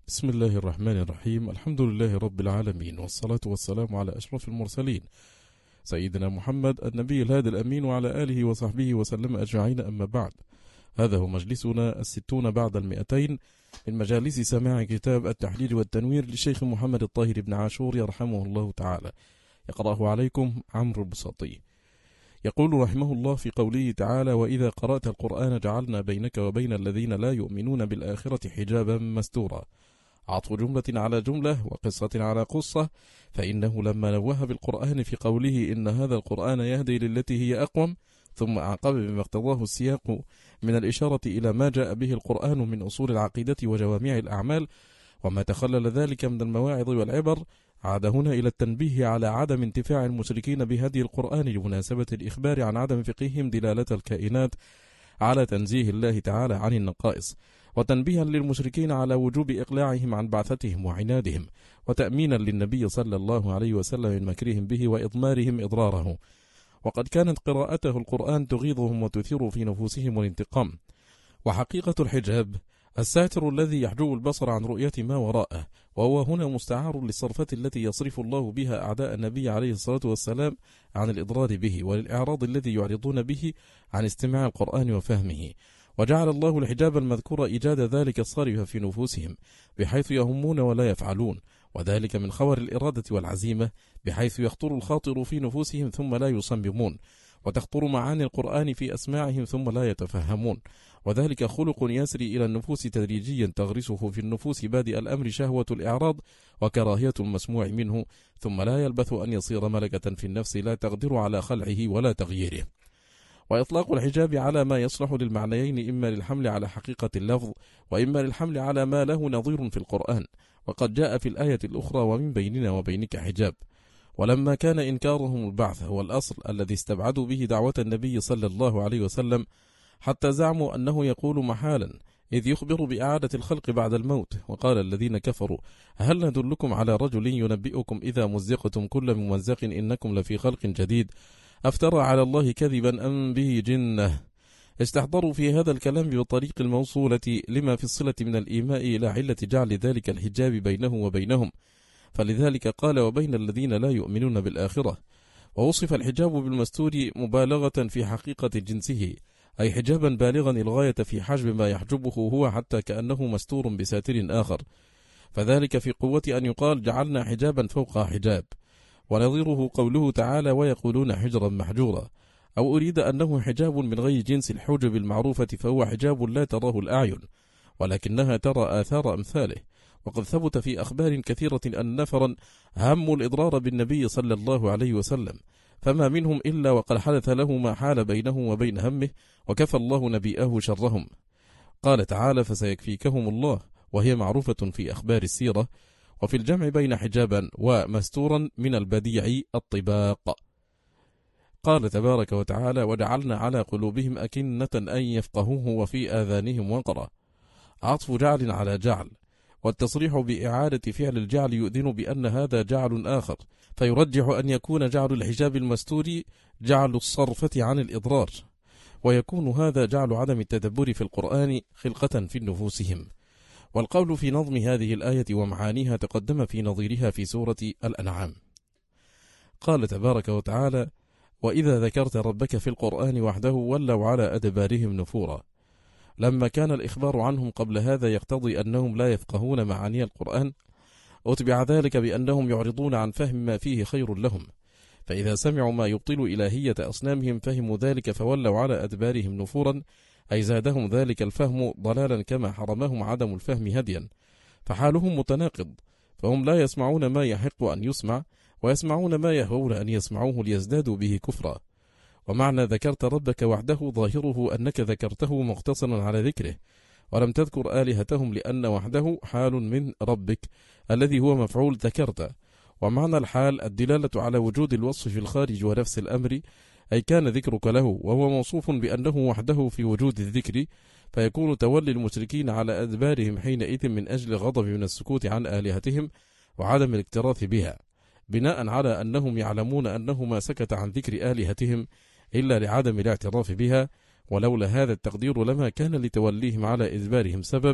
بسم الله الرحمن الرحيم. الحمد لله رب العالمين، والصلاة والسلام على أشرف المرسلين سيدنا محمد النبي الهادي الأمين وعلى آله وصحبه وسلم أجمعين، أما بعد. هذا هو مجلسنا 60 بعد 200 من مجالس سماع كتاب التحرير والتنوير للشيخ محمد الطاهر بن عاشور يرحمه الله تعالى. يقرأه عليكم عمرو البساطي. يقول رحمه الله في قوله تعالى: وإذا قرأت القرآن جعلنا بينك وبين الذين لا يؤمنون بالآخرة حجابا مستورا. عطف جملة على جملة وقصة على قصة، فإنه لما نوه بالقرآن في قوله إن هذا القرآن يهدي للتي هي أقوم، ثم أعقب بما اقتضاه السياق من الإشارة إلى ما جاء به القرآن من أصول العقيدة وجوامع الأعمال وما تخلل ذلك من المواعظ والعبر، عاد هنا إلى التنبيه على عدم انتفاع المشركين بهدي القرآن لمناسبة الإخبار عن عدم فقههم دلالة الكائنات على تنزيه الله تعالى عن النقائص، وتنبيها للمشركين على وجوب إقلاعهم عن بعثتهم وعنادهم، وتأمينا للنبي صلى الله عليه وسلم من مكرهم به وإضمارهم إضراره. وقد كانت قراءته القرآن تغيظهم وتثير في نفوسهم الانتقام. وحقيقة الحجاب الساتر الذي يحجب البصر عن رؤية ما وراءه، وهو هنا مستعار للصرفة التي يصرف الله بها أعداء النبي عليه الصلاة والسلام عن الإضرار به، وللإعراض الذي يعرضون به عن استماع القرآن وفهمه. وجعل الله الحجاب المذكور إيجاد ذلك الصارف في نفوسهم بحيث يهمون ولا يفعلون، وذلك من خور الإرادة والعزيمة بحيث يخطر الخاطر في نفوسهم ثم لا يصممون، وتخطر معاني القرآن في أسماعهم ثم لا يتفهمون، وذلك خلق يسري إلى النفوس تدريجيا تغرسه في النفوس بادئ الأمر شهوة الإعراض وكراهية المسموع منه، ثم لا يلبث أن يصير ملكة في النفس لا تقدر على خلعه ولا تغييره. وإطلاق الحجاب على ما يصلح للمعنيين، إما للحمل على حقيقة اللفظ وإما للحمل على ما له نظير في القرآن، وقد جاء في الآية الأخرى: ومن بيننا وبينك حجاب. ولما كان إنكارهم البعث هو الأصل الذي استبعدوا به دعوة النبي صلى الله عليه وسلم، حتى زعموا أنه يقول محالا إذ يخبر بإعادة الخلق بعد الموت، وقال الذين كفروا: هل ندلكم على رجل ينبئكم إذا مزقتم كل ممزق إنكم لفي خلق جديد أفترى على الله كذبا أم به جنة. استحضروا في هذا الكلام بطريق الموصولة لما في الصلة من الإيماء إلى علة جعل ذلك الحجاب بينه وبينهم، فلذلك قال: وبين الذين لا يؤمنون بالآخرة. ووصف الحجاب بالمستور مبالغة في حقيقة جنسه، أي حجابا بالغا الغاية في حجب ما يحجبه هو حتى كأنه مستور بساتر آخر، فذلك في قوة أن يقال جعلنا حجابا فوق حجاب. ونظيره قوله تعالى: ويقولون حجرا محجورا، أو أريد أنه حجاب من غير جنس الحجب المعروفة، فهو حجاب لا تراه الأعين ولكنها ترى آثار أمثاله. وقد ثبت في أخبار كثيرة أن نفرا هموا الإضرار بالنبي صلى الله عليه وسلم، فما منهم إلا وقد حدث له ما حال بينه وبين همه، وكفى الله نبيئه شرهم. قال تعالى: فسيكفيكهم الله، وهي معروفة في أخبار السيرة. وفي الجمع بين حجابا ومستورا من البديع الطباق. قال تبارك وتعالى: وجعلنا على قلوبهم أكنة أن يفقهوه وفي آذانهم وقرا. عطف جعل على جعل، والتصريح بإعادة فعل الجعل يؤذن بأن هذا جعل آخر، فيرجح أن يكون جعل الحجاب المستور جعل الصرفة عن الإضرار، ويكون هذا جعل عدم التدبر في القرآن خلقة في نفوسهم. والقول في نظم هذه الآية ومعانيها تقدم في نظيرها في سورة الأنعام. قال تبارك وتعالى: وإذا ذكرت ربك في القرآن وحده ولوا على أدبارهم نفورا. لما كان الإخبار عنهم قبل هذا يقتضي أنهم لا يفقهون معاني القرآن، أتبع ذلك بأنهم يعرضون عن فهم ما فيه خير لهم، فإذا سمعوا ما يبطل إلهية أصنامهم فهموا ذلك فولوا على أدبارهم نفورا، أي زادهم ذلك الفهم ضلالا كما حرمهم عدم الفهم هديا، فحالهم متناقض، فهم لا يسمعون ما يحق أن يسمع، ويسمعون ما يهوون أن يسمعوه ليزدادوا به كفرا. ومعنى ذكرت ربك وحده ظاهره أنك ذكرته مقتصرا على ذكره، ولم تذكر آلهتهم لأن وحده حال من ربك الذي هو مفعول ذكرت. ومعنى الحال الدلالة على وجود الوصف في الخارج ونفس الأمر، أي كان ذكرك له وهو موصوف بأنه وحده في وجود الذكر، فيكون تولي المشركين على أدبارهم حينئذ من أجل غضب من السكوت عن آلهتهم وعدم الاكتراث بها، بناء على أنهم يعلمون أنه ما سكت عن ذكر آلهتهم إلا لعدم الاعتراف بها، ولولا هذا التقدير لما كان لتوليهم على إدبارهم سبب،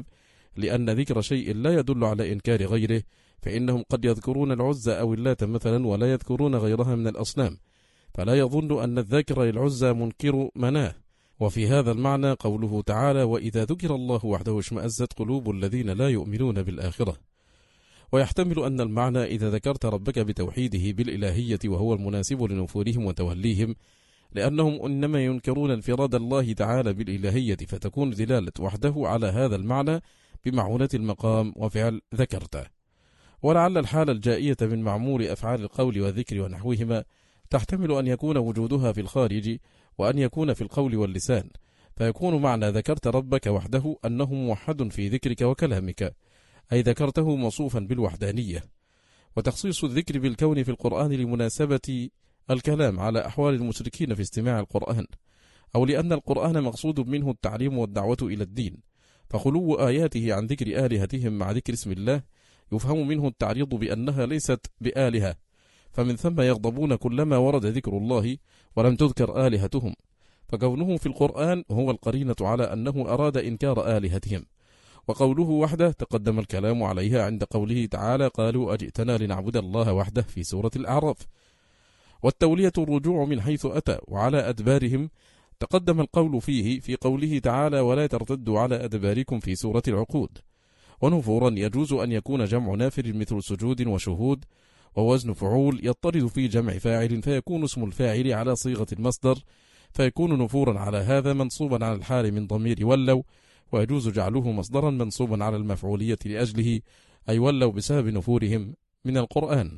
لأن ذكر شيء لا يدل على إنكار غيره، فإنهم قد يذكرون العزى أو اللات مثلا ولا يذكرون غيرها من الأصنام، فلا يظن أن الذاكر للعزى منكر مناه. وفي هذا المعنى قوله تعالى: وإذا ذكر الله وحده اشمأزت قلوب الذين لا يؤمنون بالآخرة. ويحتمل أن المعنى إذا ذكرت ربك بتوحيده بالإلهية وهو المناسب لنفورهم وتوليهم، لأنهم إنما ينكرون انفراد الله تعالى بالإلهية، فتكون دلالة وحده على هذا المعنى بمعونة المقام وفعل ذكرته. ولعل الحال الجائية من معمول أفعال القول والذكر ونحوهما تحتمل أن يكون وجودها في الخارج وأن يكون في القول واللسان، فيكون معنى ذكرت ربك وحده أنه موحد في ذكرك وكلامك، أي ذكرته موصوفا بالوحدانية. وتخصيص الذكر بالكون في القرآن لمناسبة الكلام على أحوال المشركين في استماع القرآن، أو لأن القرآن مقصود منه التعليم والدعوة إلى الدين، فخلو آياته عن ذكر آلهتهم مع ذكر اسم الله يفهم منه التعريض بأنها ليست بآلهة، فمن ثم يغضبون كلما ورد ذكر الله ولم تذكر آلهتهم، فكونه في القرآن هو القرينة على أنه أراد إنكار آلهتهم. وقوله وحده تقدم الكلام عليها عند قوله تعالى: قالوا أجئتنا لنعبد الله وحده في سورة الأعراف. والتولية الرجوع من حيث أتى وعلى أدبارهم تقدم القول فيه في قوله تعالى: ولا ترتدوا على أدباركم في سورة العقود. ونفورا يجوز أن يكون جمع نافر مثل سجود وشهود، ووزن فعول يضطرد في جمع فاعل فيكون اسم الفاعل على صيغة المصدر، فيكون نفورا على هذا منصوبا على الحال من ضمير ولوا، ويجوز جعله مصدرا منصوبا على المفعولية لأجله، أي ولوا بسبب نفورهم من القرآن.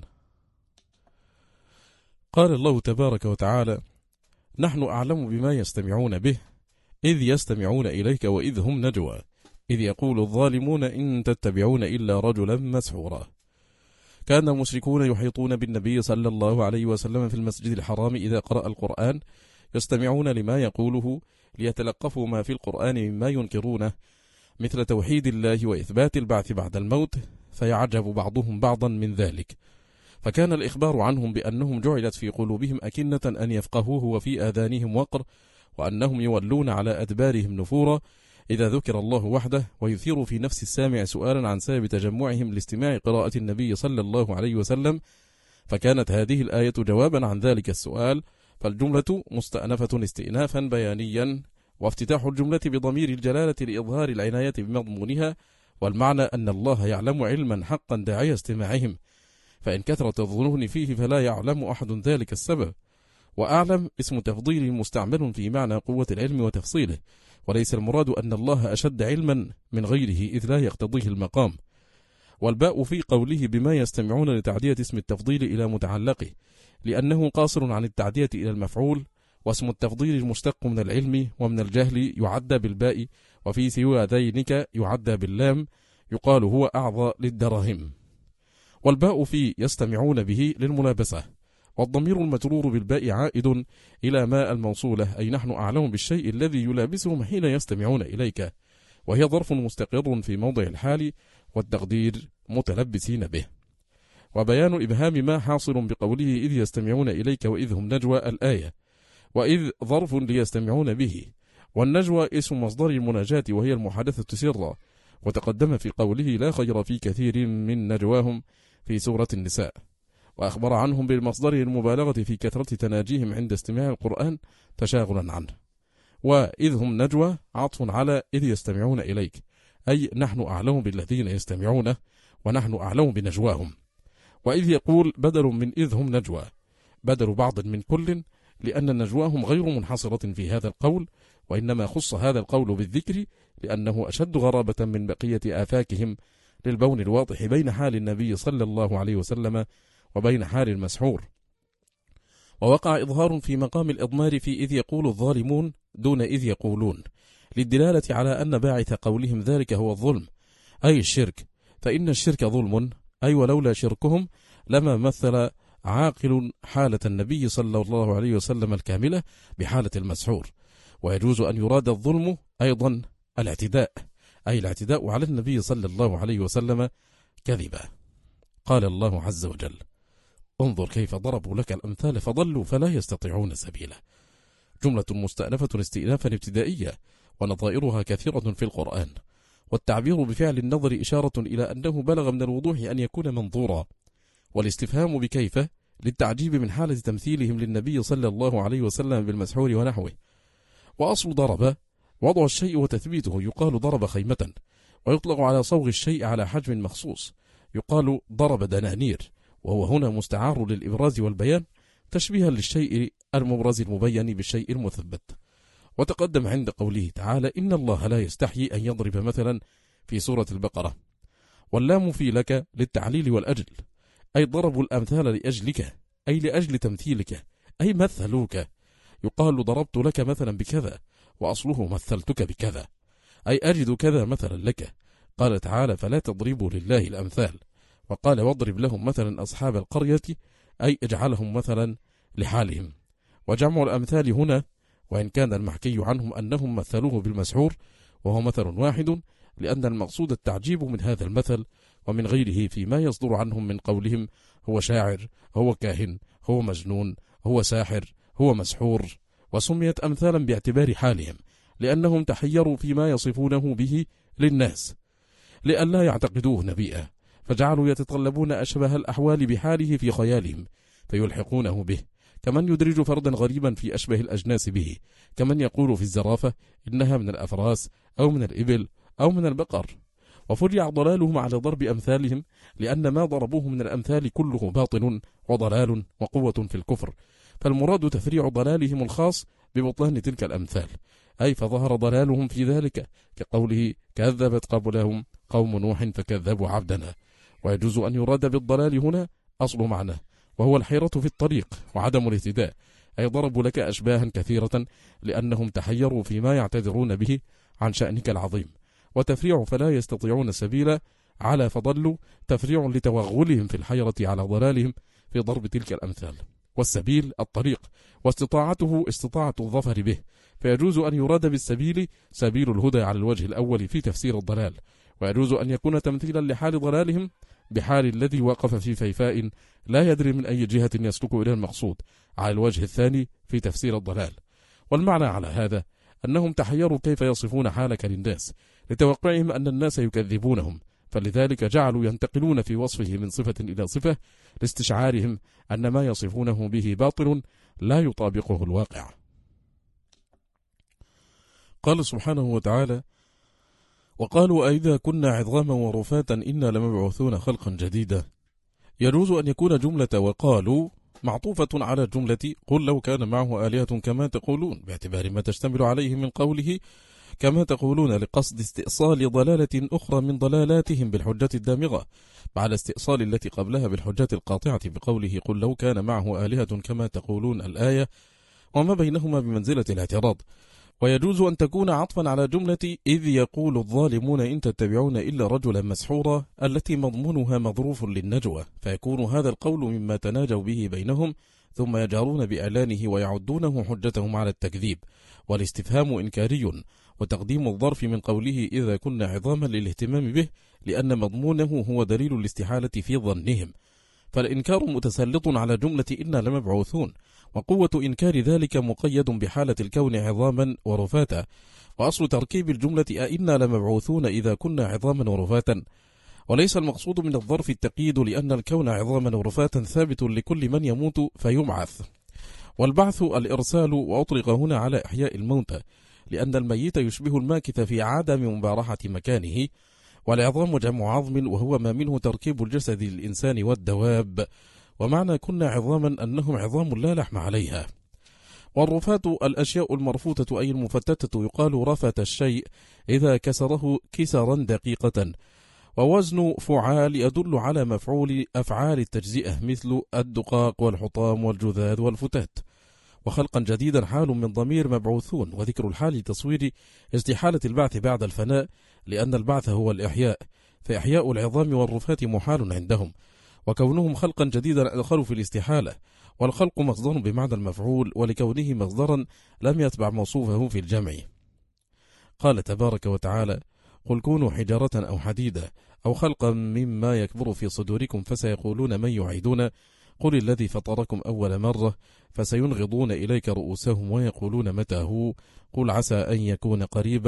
قال الله تبارك وتعالى: نحن أعلم بما يستمعون به إذ يستمعون إليك وإذ هم نجوى إذ يقول الظالمون إن تتبعون إلا رجلا مسحورا. كان المشركون يحيطون بالنبي صلى الله عليه وسلم في المسجد الحرام إذا قرأ القرآن، يستمعون لما يقوله ليتلقفوا ما في القرآن مما ينكرونه، مثل توحيد الله وإثبات البعث بعد الموت، فيعجب بعضهم بعضا من ذلك. فكان الإخبار عنهم بأنهم جعلت في قلوبهم أكنة أن يفقهوه وفي آذانهم وقر، وأنهم يولون على أدبارهم نفورا إذا ذكر الله وحده، ويثير في نفس السامع سؤالا عن سبب تجمعهم لاستماع قراءة النبي صلى الله عليه وسلم، فكانت هذه الآية جوابا عن ذلك السؤال، فالجملة مستأنفة استئنافا بيانيا، وافتتاح الجملة بضمير الجلالة لإظهار العناية بمضمونها، والمعنى أن الله يعلم علما حقا داعي استماعهم، فإن كثرت الظنون فيه فلا يعلم أحد ذلك السبب. وأعلم اسم تفضيل مستعمل في معنى قوة العلم وتفصيله، وليس المراد أن الله أشد علما من غيره إذ لا يقتضيه المقام. والباء في قوله بما يستمعون لتعدية اسم التفضيل إلى متعلقه، لأنه قاصر عن التعدية إلى المفعول، واسم التفضيل المشتق من العلم ومن الجهل يعدى بالباء، وفي سوى ذينك يعدى باللام، يقال هو أعظى للدراهم. والباء في يستمعون به للملابسة، والضمير المجرور بالباء عائد إلى ما الموصولة، أي نحن أعلم بالشيء الذي يلابسهم حين يستمعون إليك، وهي ظرف مستقر في موضع الحال، والتقدير متلبسين به. وبيان إبهام ما حاصل بقوله إذ يستمعون إليك وإذ هم نجوى الآية، وإذ ظرف ليستمعون به، والنجوى اسم مصدر المناجاة وهي المحادثة سرا، وتقدم في قوله لا خير في كثير من نجواهم في سورة النساء، وأخبر عنهم بالمصدر المبالغة في كثرة تناجيهم عند استماع القرآن تشاغلا عنه. وإذ هم نجوى عطف على إذ يستمعون إليك، أي نحن أعلم بالذين يستمعونه ونحن أعلم بنجواهم. وإذ يقول بدل من إذ هم نجوى، بدل بعض من كل، لأن نجواهم غير منحصرة في هذا القول، وإنما خص هذا القول بالذكر لأنه أشد غرابة من بقية آفاكهم، للبون الواضح بين حال النبي صلى الله عليه وسلم وبين حال المسحور. ووقع إظهار في مقام الإضمار في إذ يقول الظالمون دون إذ يقولون، للدلالة على أن باعث قولهم ذلك هو الظلم، أي الشرك، فإن الشرك ظلم، أي ولولا شركهم لما مثل عاقل حالة النبي صلى الله عليه وسلم الكاملة بحالة المسحور. ويجوز أن يراد الظلم أيضا الاعتداء، أي الاعتداء على النبي صلى الله عليه وسلم كذبا. قال الله عز وجل: انظر كيف ضربوا لك الأمثال فضلوا فلا يستطيعون سبيلا. جملة مستأنفة استئنافا ابتدائية، ونظائرها كثيرة في القرآن، والتعبير بفعل النظر إشارة إلى أنه بلغ من الوضوح أن يكون منظورا، والاستفهام بكيف للتعجيب من حالة تمثيلهم للنبي صلى الله عليه وسلم بالمسحور ونحوه. وأصل ضرب وضع الشيء وتثبيته، يقال ضرب خيمة، ويطلق على صوغ الشيء على حجم مخصوص، يقال ضرب دنانير، وهو هنا مستعار للإبراز والبيان تشبيها للشيء المبرز المبين بالشيء المثبت. وتقدم عند قوله تعالى إن الله لا يستحيي أن يضرب مثلا في سورة البقرة، واللام في لك للتعليل والأجل، أي ضربوا الأمثال لأجلك، أي لأجل تمثيلك، أي مثلوك. يقال ضربت لك مثلا بكذا، وأصله مثلتك بكذا، أي أجد كذا مثلا لك. قال تعالى فلا تضربوا لله الأمثال، وقال واضرب لهم مثلا أصحاب القرية، أي اجعلهم مثلا لحالهم. وجمع الأمثال هنا، وإن كان المحكي عنهم أنهم مثلوه بالمسحور وهو مثل واحد، لأن المقصود التعجيب من هذا المثل ومن غيره فيما يصدر عنهم من قولهم هو شاعر، هو كاهن، هو مجنون، هو ساحر، هو مسحور. وسميت أمثالا باعتبار حالهم، لأنهم تحيروا فيما يصفونه به للناس لئلا يعتقدوه نبيئا، فجعلوا يتطلبون أشبه الأحوال بحاله في خيالهم فيلحقونه به، كمن يدرج فردا غريبا في أشبه الأجناس به، كمن يقول في الزرافة إنها من الأفراس أو من الإبل أو من البقر. وفرع ضلالهم على ضرب أمثالهم، لأن ما ضربوه من الأمثال كله باطل وضلال وقوة في الكفر، فالمراد تفريع ضلالهم الخاص ببطلان تلك الأمثال، أي فظهر ضلالهم في ذلك، كقوله كذبت قبلهم قوم نوح فكذبوا عبدنا. ويجوز أن يراد بالضلال هنا أصل معناه، وهو الحيرة في الطريق وعدم الاهتداء، أي ضربوا لك أشباها كثيرة لأنهم تحيروا فيما يعتذرون به عن شأنك العظيم. وتفريع فلا يستطيعون سبيلا على فضلوا تفريع لتوغلهم في الحيرة على ضلالهم في ضرب تلك الأمثال. والسبيل الطريق، واستطاعته استطاعة الظفر به، فيجوز أن يراد بالسبيل سبيل الهدى على الوجه الأول في تفسير الضلال، ويجوز أن يكون تمثيلا لحال ضلالهم بحال الذي وقف في فيفاء لا يدري من أي جهة يسلك إلى المقصود على الوجه الثاني في تفسير الضلال. والمعنى على هذا أنهم تحيروا كيف يصفون حالك للناس لتوقعهم أن الناس يكذبونهم، فلذلك جعلوا ينتقلون في وصفه من صفة إلى صفة لاستشعارهم أن ما يصفونه به باطل لا يطابقه الواقع. قال سبحانه وتعالى وقالوا أئذا كنا عظاما ورفاتا إنا لمبعوثون خلقا جديدا. يجوز أن يكون جملة وقالوا معطوفة على جملة قل لو كان معه آلهة كما تقولون، باعتبار ما تشتمل عليه من قوله كما تقولون، لقصد استئصال ضلالة أخرى من ضلالاتهم بالحجة الدامغة، بعد استئصال التي قبلها بالحجة القاطعة بقوله قل لو كان معه آلهة كما تقولون الآية، وما بينهما بمنزلة الاعتراض. ويجوز أن تكون عطفا على جملة إذ يقول الظالمون إن تتبعون إلا رجلا مسحورا، التي مضمونها مظروف للنجوى، فيكون هذا القول مما تناجوا به بينهم ثم يجهرون بإعلانه ويعدونه حجتهم على التكذيب. والاستفهام إنكاري، وتقديم الظرف من قوله إذا كنا عظاما للاهتمام به، لأن مضمونه هو دليل الاستحالة في ظنهم، فالإنكار متسلط على جملة إنا لمبعوثون، وقوة إنكار ذلك مقيد بحالة الكون عظاما ورفاتا. وأصل تركيب الجملة أئنا لمبعوثون إذا كنا عظاما ورفاتا، وليس المقصود من الظرف التقييد، لأن الكون عظاما ورفاتا ثابت لكل من يموت فيبعث. والبعث الإرسال، وأطلق هنا على إحياء الموتى، لأن الميت يشبه الماكث في عدم مبارحة مكانه. والعظام جمع عظم، وهو ما منه تركيب الجسد للإنسان والدواب، ومعنى كنا عظاما أنهم عظام لا لحم عليها. والرفات الأشياء المرفوتة أي المفتتة، يقال رفت الشيء إذا كسره كسرا دقيقة. ووزن فعال يدل على مفعول أفعال التجزئة مثل الدقاق والحطام والجذاذ والفتات. وخلقا جديدا حال من ضمير مبعوثون، وذكر الحال لتصوير استحالة البعث بعد الفناء، لأن البعث هو الإحياء، فإحياء العظام والرفات محال عندهم، وكونهم خلقا جديدا أدخلوا في الاستحالة. والخلق مصدر بمعنى المفعول، ولكونه مصدرا لم يتبع موصوفه في الجمع. قال تبارك وتعالى قل كونوا حجارة أو حديدا أو خلقا مما يكبر في صدوركم فسيقولون من يعيدون قل الذي فطركم أول مرة فسينغضون إليك رؤوسهم ويقولون متى هو قل عسى أن يكون قريبا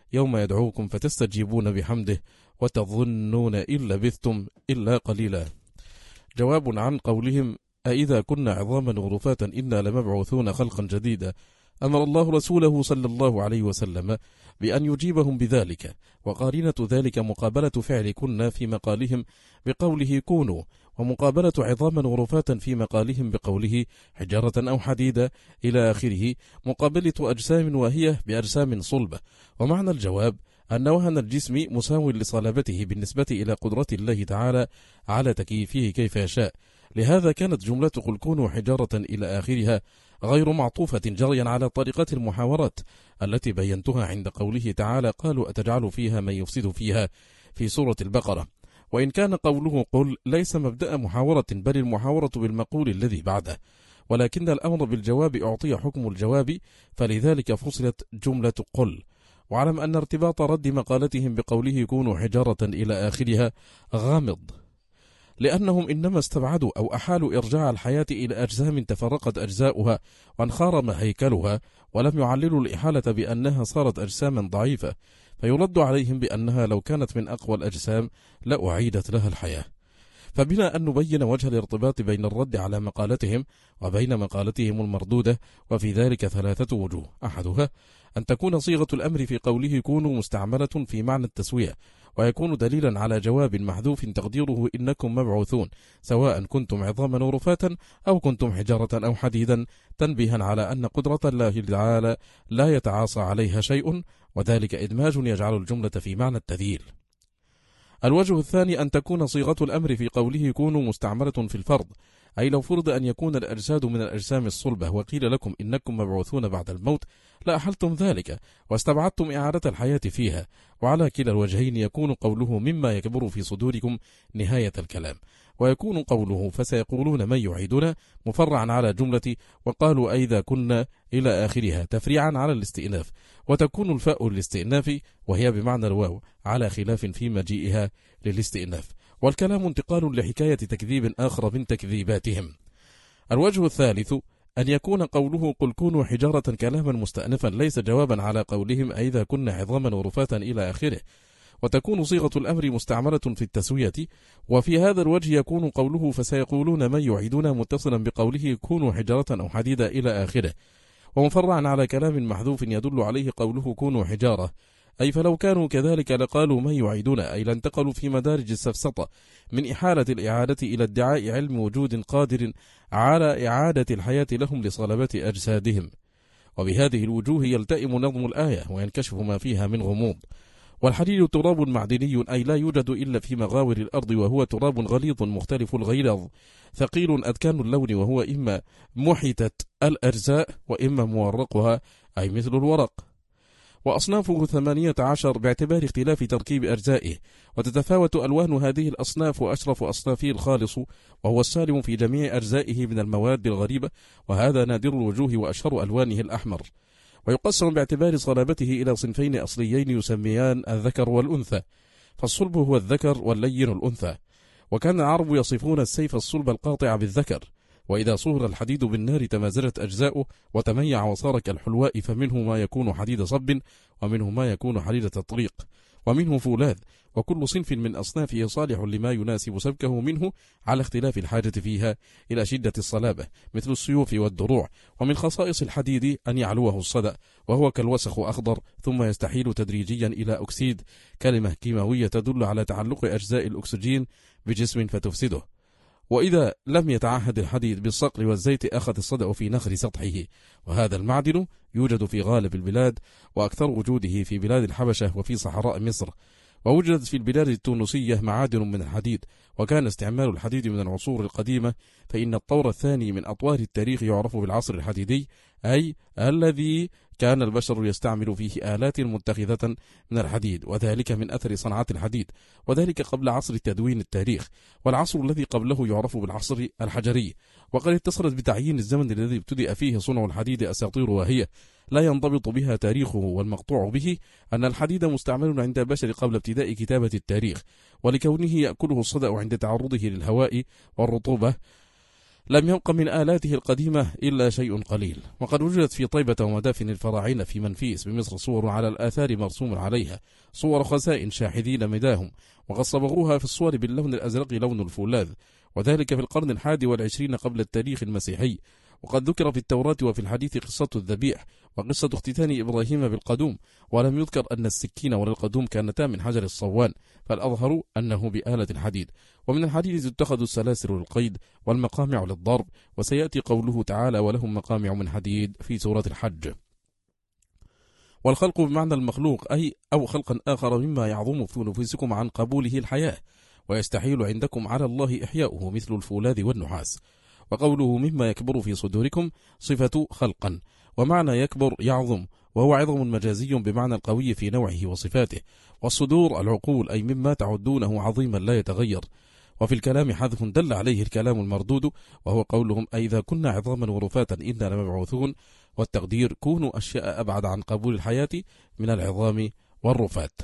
يوم يدعوكم فتستجيبون بحمده وتظنون إن لبثتم إلا قليلا. جواب عن قولهم أإذا كنا عظاما ورفاتا إنا لمبعوثون خلقا جديدا، أمر الله رسوله صلى الله عليه وسلم بأن يجيبهم بذلك، وقارنة ذلك مقابلة فعل كنا في مقالهم بقوله كونوا، ومقابلة عظاما ورفاتا في مقالهم بقوله حجارة أو حديدة إلى آخره مقابلة أجسام وهي بأجسام صلبة. ومعنى الجواب أن وهن الجسم مساو لصلابته بالنسبة إلى قدرة الله تعالى على تكييفه كيف يشاء، لهذا كانت جملة قل كونوا حجارة إلى آخرها غير معطوفة جريا على طريقة المحاورات التي بينتها عند قوله تعالى قالوا أتجعل فيها من يفسد فيها في سورة البقرة. وإن كان قوله قل ليس مبدأ محاورة بل المحاورة بالمقول الذي بعده، ولكن الأمر بالجواب أعطي حكم الجواب، فلذلك فصلت جملة قل. واعلم أن ارتباط رد مقالتهم بقوله كونوا حجارة إلى آخرها غامض، لأنهم إنما استبعدوا أو أحالوا إرجاع الحياة إلى أجسام تفرقت أجزاؤها وانخرم هيكلها، ولم يعللوا الإحالة بأنها صارت أجساما ضعيفة، فيرد عليهم بأنها لو كانت من أقوى الأجسام لأعيدت لها الحياة. فبنا أن نبين وجه الارتباط بين الرد على مقالتهم وبين مقالتهم المردودة، وفي ذلك 3 وجوه. أحدها أن تكون صيغة الأمر في قوله كونوا مستعملة في معنى التسوية، ويكون دليلا على جواب محذوف تقديره إنكم مبعوثون، سواء كنتم عظاما ورفاتا أو كنتم حجارة أو حديدا، تنبيها على أن قدرة الله تعالى لا يتعاصى عليها شيء، وذلك إدماج يجعل الجملة في معنى التذييل. الوجه الثاني أن تكون صيغة الأمر في قوله كونوا مستعملة في الفرض، أي لو فرض أن يكون الأجساد من الأجسام الصلبة وقيل لكم إنكم مبعوثون بعد الموت لأحلتم ذلك واستبعدتم إعادة الحياة فيها، وعلى كلا الوجهين يكون قوله مما يكبر في صدوركم نهاية الكلام، ويكون قوله فسيقولون من يعيدنا مفرعا على جملة وقالوا أيذا كنا إلى آخرها تفريعا على الاستئناف، وتكون الفاء للاستئناف وهي بمعنى الواو على خلاف في مجيئها للاستئناف، والكلام انتقال لحكاية تكذيب آخر من تكذيباتهم. الوجه الثالث أن يكون قوله قل كونوا حجارة كلاما مستأنفا ليس جوابا على قولهم أيذا كنا عظاما ورفاتا إلى آخره، وتكون صيغة الأمر مستعملة في التسوية، وفي هذا الوجه يكون قوله فسيقولون من يعيدنا متصلا بقوله كونوا حجارة أو حديدا إلى آخره، ومفرعا على كلام محذوف يدل عليه قوله كونوا حجارة، أي فلو كانوا كذلك لقالوا من يعيدنا، أي لانتقلوا في مدارج السفسطة من إحالة الإعادة إلى ادعاء علم وجود قادر على إعادة الحياة لهم لصلبة أجسادهم. وبهذه الوجوه يلتئم نظم الآية وينكشف ما فيها من غموض. والحديد تراب معدني، أي لا يوجد إلا في مغاور الأرض، وهو تراب غليظ مختلف الغلظ ثقيل أدكان اللون، وهو إما محتت الأجزاء وإما مورقها أي مثل الورق. وأصنافه 18 باعتبار اختلاف تركيب أجزائه، وتتفاوت ألوان هذه الأصناف، وأشرف أصنافه الخالص وهو السالم في جميع أجزائه من المواد الغريبة، وهذا نادر الوجوه وأشهر ألوانه الأحمر. ويقسم باعتبار صلابته إلى صنفين أصليين يسميان الذكر والأنثى، فالصلب هو الذكر واللين الأنثى. وكان العرب يصفون السيف الصلب القاطع بالذكر، وإذا صهر الحديد بالنار تمازجت أجزاؤه وتميع وصار كالحلواء، فمنه ما يكون حديد صب ومنه ما يكون حديد تطريق ومنه فولاذ، وكل صنف من أصنافه صالح لما يناسب سبكه منه على اختلاف الحاجة فيها إلى شدة الصلابة مثل السيوف والدروع. ومن خصائص الحديد أن يعلوه الصدأ وهو كالوسخ أخضر، ثم يستحيل تدريجيا إلى أكسيد، كلمة كيماوية تدل على تعلق أجزاء الأكسجين بجسم فتفسده. وإذا لم يتعهد الحديد بالصقل والزيت أخذ الصدأ في نخر سطحه، وهذا المعدن يوجد في غالب البلاد، وأكثر وجوده في بلاد الحبشة وفي صحراء مصر. ووجدت في البلاد التونسية معادن من الحديد، وكان استعمال الحديد من العصور القديمة، فإن الطور الثاني من أطوار التاريخ يعرف بالعصر الحديدي، أي الذي كان البشر يستعمل فيه آلات متخذة من الحديد، وذلك من أثر صنعة الحديد، وذلك قبل عصر تدوين التاريخ. والعصر الذي قبله يعرف بالعصر الحجري. وقد اتصلت بتعيين الزمن الذي ابتدأ فيه صنع الحديد أساطير وهي لا ينضبط بها تاريخه، والمقطوع به أن الحديد مستعمل عند البشر قبل ابتداء كتابة التاريخ، ولكونه يأكله الصدأ عند تعرضه للهواء والرطوبة، لم يبق من آلاته القديمة إلا شيء قليل. وقد وجدت في طيبة ومدافن الفراعنة في منفيس بمصر صور على الآثار مرسوم عليها، صور خزائن شاحذين مداهم، وقد صبغوها في الصور باللون الأزرق لون الفولاذ، وذلك في القرن 21 قبل التاريخ المسيحي. وقد ذكر في التوراة وفي الحديث قصة الذبيح وقصة اختتان إبراهيم بالقدوم، ولم يذكر أن السكين ولا القدوم كانتا من حجر الصوان، فالأظهر أنه بآلة الحديد. ومن الحديد اتخذوا السلاسل للقيد والمقامع للضرب، وسيأتي قوله تعالى ولهم مقامع من حديد في سورة الحج. والخلق بمعنى المخلوق، أي أو خلقا آخر مما يعظم في نفوسكم عن قبوله الحياة ويستحيل عندكم على الله إحياؤه مثل الفولاذ والنحاس. وقوله مما يكبر في صدوركم صفة خلقا، ومعنى يكبر يعظم، وهو عظم مجازي بمعنى القوي في نوعه وصفاته. والصدور العقول، أي مما تعدونه عظيما لا يتغير. وفي الكلام حذف دل عليه الكلام المردود، وهو قولهم أي إذا كنا عظاما ورفاتا إنا لمبعوثون، والتقدير كونوا أشياء أبعد عن قبول الحياة من العظام والرفات.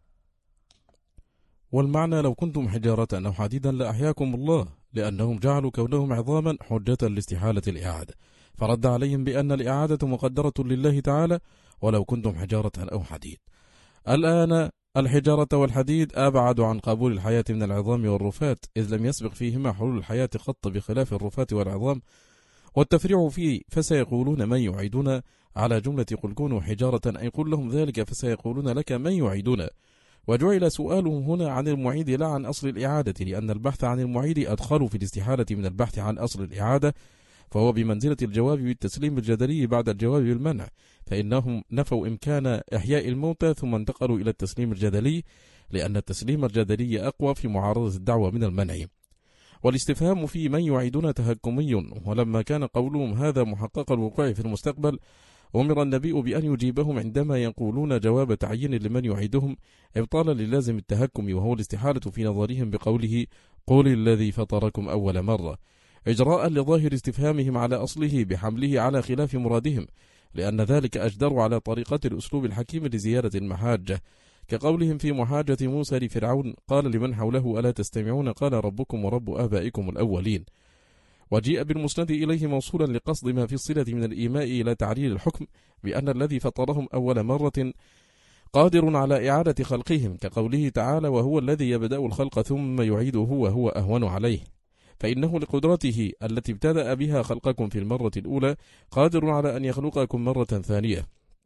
والمعنى لو كنتم حجارة أو حديدا لأحياكم الله، لأنهم جعلوا كونهم عظاما حجة لاستحالة الإعادة، فرد عليهم بأن الإعادة مقدرة لله تعالى ولو كنتم حجارة أو حديد. الآن الحجارة والحديد أبعد عن قبول الحياة من العظام والرفات، إذ لم يسبق فيهما حلول الحياة قط بخلاف الرفات والعظام. والتفريع فيه فسيقولون من يعيدنا على جملة قل كونوا حجارة، أي قل لهم ذلك فسيقولون لك من يعيدنا. وجعل سؤالهم هنا عن المعيد لا عن أصل الإعادة، لأن البحث عن المعيد أدخل في الاستحالة من البحث عن أصل الإعادة، فهو بمنزلة الجواب بالتسليم الجدلي بعد الجواب بالمنع، فإنهم نفوا إمكان إحياء الموتى ثم انتقلوا إلى التسليم الجدلي، لأن التسليم الجدلي أقوى في معارضة الدعوة من المنع. والاستفهام في من يعيدنا تهكمي، ولما كان قولهم هذا محقق الوقوع في المستقبل أمر النبي بأن يجيبهم عندما يقولون جواب تعيين لمن يعيدهم، إبطالا للازم التهكم وهو الاستحالة في نظرهم بقوله قول الذي فطركم أول مرة، إجراء لظاهر استفهامهم على أصله بحمله على خلاف مرادهم، لأن ذلك أجدر على طريقة الأسلوب الحكيم لزيادة المحاجة، كقولهم في محاجة موسى لفرعون قال لمن حوله ألا تستمعون قال ربكم ورب آبائكم الأولين. وجيء بالمسند إليه موصولا لقصد ما في الصلة من الإيماء إلى تعليل الحكم بأن الذي فطرهم أول مرة قادر على إعادة خلقهم، كقوله تعالى وهو الذي يبدأ الخلق ثم يعيده وهو أهون عليه، فإنه لقدرته التي ابتدأ بها خلقكم في المرة الأولى قادر على أن يخلقكم مرة ثانية.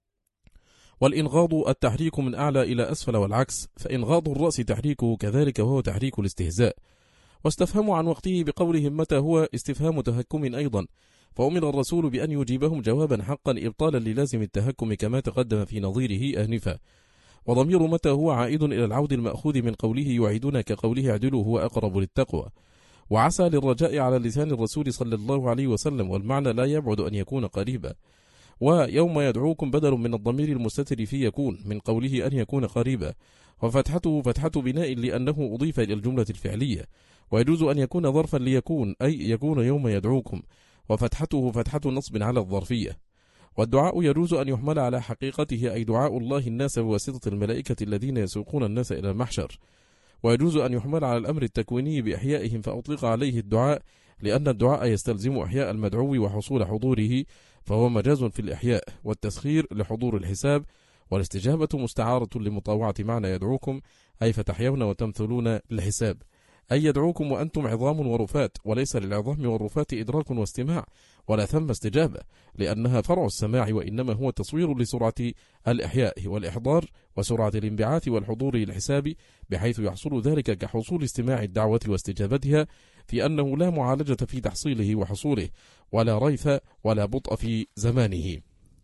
والإنغاض التحريك من أعلى إلى أسفل والعكس، فإنغاض الرأس تحريكه كذلك وهو تحريك الاستهزاء. واستفهموا عن وقته بقولهم متى هو استفهام تهكم أيضا، فأمر الرسول بأن يجيبهم جوابا حقا إبطالا للازم التهكم كما تقدم في نظيره آنفا. وضمير متى هو عائد إلى العود المأخوذ من قوله يعيدون كقوله اعدلوا هو أقرب للتقوى، وعسى للرجاء على لسان الرسول صلى الله عليه وسلم، والمعنى لا يبعد أن يكون قريبا. ويوم يدعوكم بدل من الضمير المستتر في يكون من قوله أن يكون قريبا، وفتحته فتحة بناء لأنه أضيف إلى الجملة الفعلية، ويجوز أن يكون ظرفا ليكون أي يكون يوم يدعوكم، وفتحته فتحة نصب على الظرفية. والدعاء يجوز أن يحمل على حقيقته أي دعاء الله الناس بواسطة الملائكة الذين يسوقون الناس إلى المحشر، ويجوز أن يحمل على الأمر التكويني بإحيائهم فأطلق عليه الدعاء، لأن الدعاء يستلزم إحياء المدعو وحصول حضوره، فهو مجاز في الإحياء والتسخير لحضور الحساب، والاستجابة مستعارة لمطاوعة معنى يدعوكم أي فتحيون وتمثلون الحساب، أي يدعوكم وأنتم عظام ورفات، وليس للعظام والرفات إدراك واستماع ولا ثم استجابة، لأنها فرع السماع، وإنما هو تصوير لسرعة الإحياء والإحضار وسرعة الانبعاث والحضور للحساب، بحيث يحصل ذلك كحصول استماع الدعوة واستجابتها، في أنه لا معالجة في تحصيله وحصوله، ولا ريث ولا بطء في زمانه.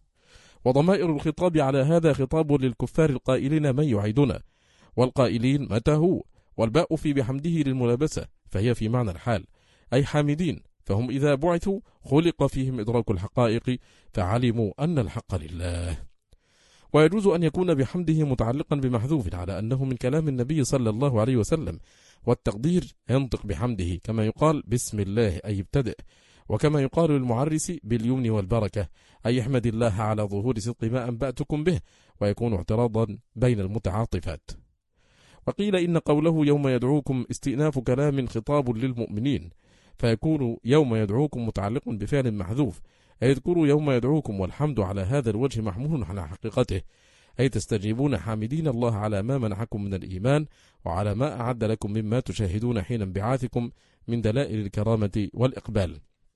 وضمائر الخطاب على هذا خطاب للكفار القائلين من يعيدنا، والقائلين متى هو، والباء في بحمده للملابسة، فهي في معنى الحال أي حامدين، فهم إذا بعثوا خلق فيهم إدراك الحقائق فعلموا أن الحق لله. ويجوز أن يكون بحمده متعلقا بمحذوف على أنه من كلام النبي صلى الله عليه وسلم، والتقدير ينطق بحمده، كما يقال بسم الله أي ابتدئ، وكما يقال للمعرس باليمن والبركة أي احمد الله على ظهور صدق ما أنبأتكم به، ويكون اعتراضا بين المتعاطفات. وقيل إن قوله يوم يدعوكم استئناف كلام خطاب للمؤمنين، فيكون يوم يدعوكم متعلق بفعل محذوف، أي اذكروا يوم يدعوكم، والحمد على هذا الوجه محمول على حقيقته، أي تستجيبون حامدين الله على ما منحكم من الإيمان وعلى ما أعد لكم مما تشاهدون حين انبعاثكم من دلائل الكرامة والإقبال.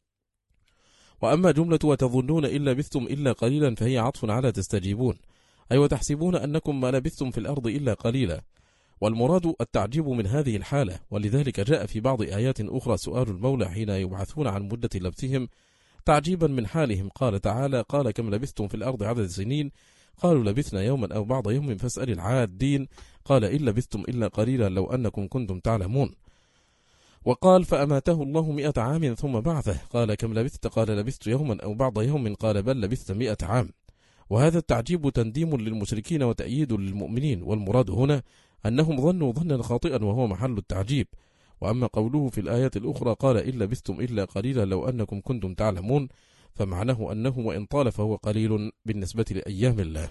وأما جملة وتظنون إن لبثتم إلا قليلا فهي عطف على تستجيبون، أي وتحسبون أنكم ما لبثتم في الأرض إلا قليلا، والمراد التعجيب من هذه الحالة. ولذلك جاء في بعض آيات أخرى سؤال المولى حين يبعثون عن مدة لبثهم تعجيبا من حالهم. قال تعالى: قال كم لبثتم في الأرض عدد سنين؟ قالوا لبثنا يوما أو بعض يوم فاسأل العادين. قال إن لبثتم إلا قليلا لو أنكم كنتم تعلمون. وقال: فأماته الله 100 عام ثم بعثه. قال: كم لبثت؟ قال: لبثت يوما أو بعض يوم. قال: بل لبثت 100 عام. وهذا التعجيب تنديم للمشركين وتأييد للمؤمنين، والمراد هنا أنهم ظنوا ظنا خاطئا وهو محل التعجيب. وأما قوله في الآيات الأخرى: قال إن لبثتم إلا قليلا لو أنكم كنتم تعلمون، فمعناه أنه وإن طال فهو قليل بالنسبة لأيام الله.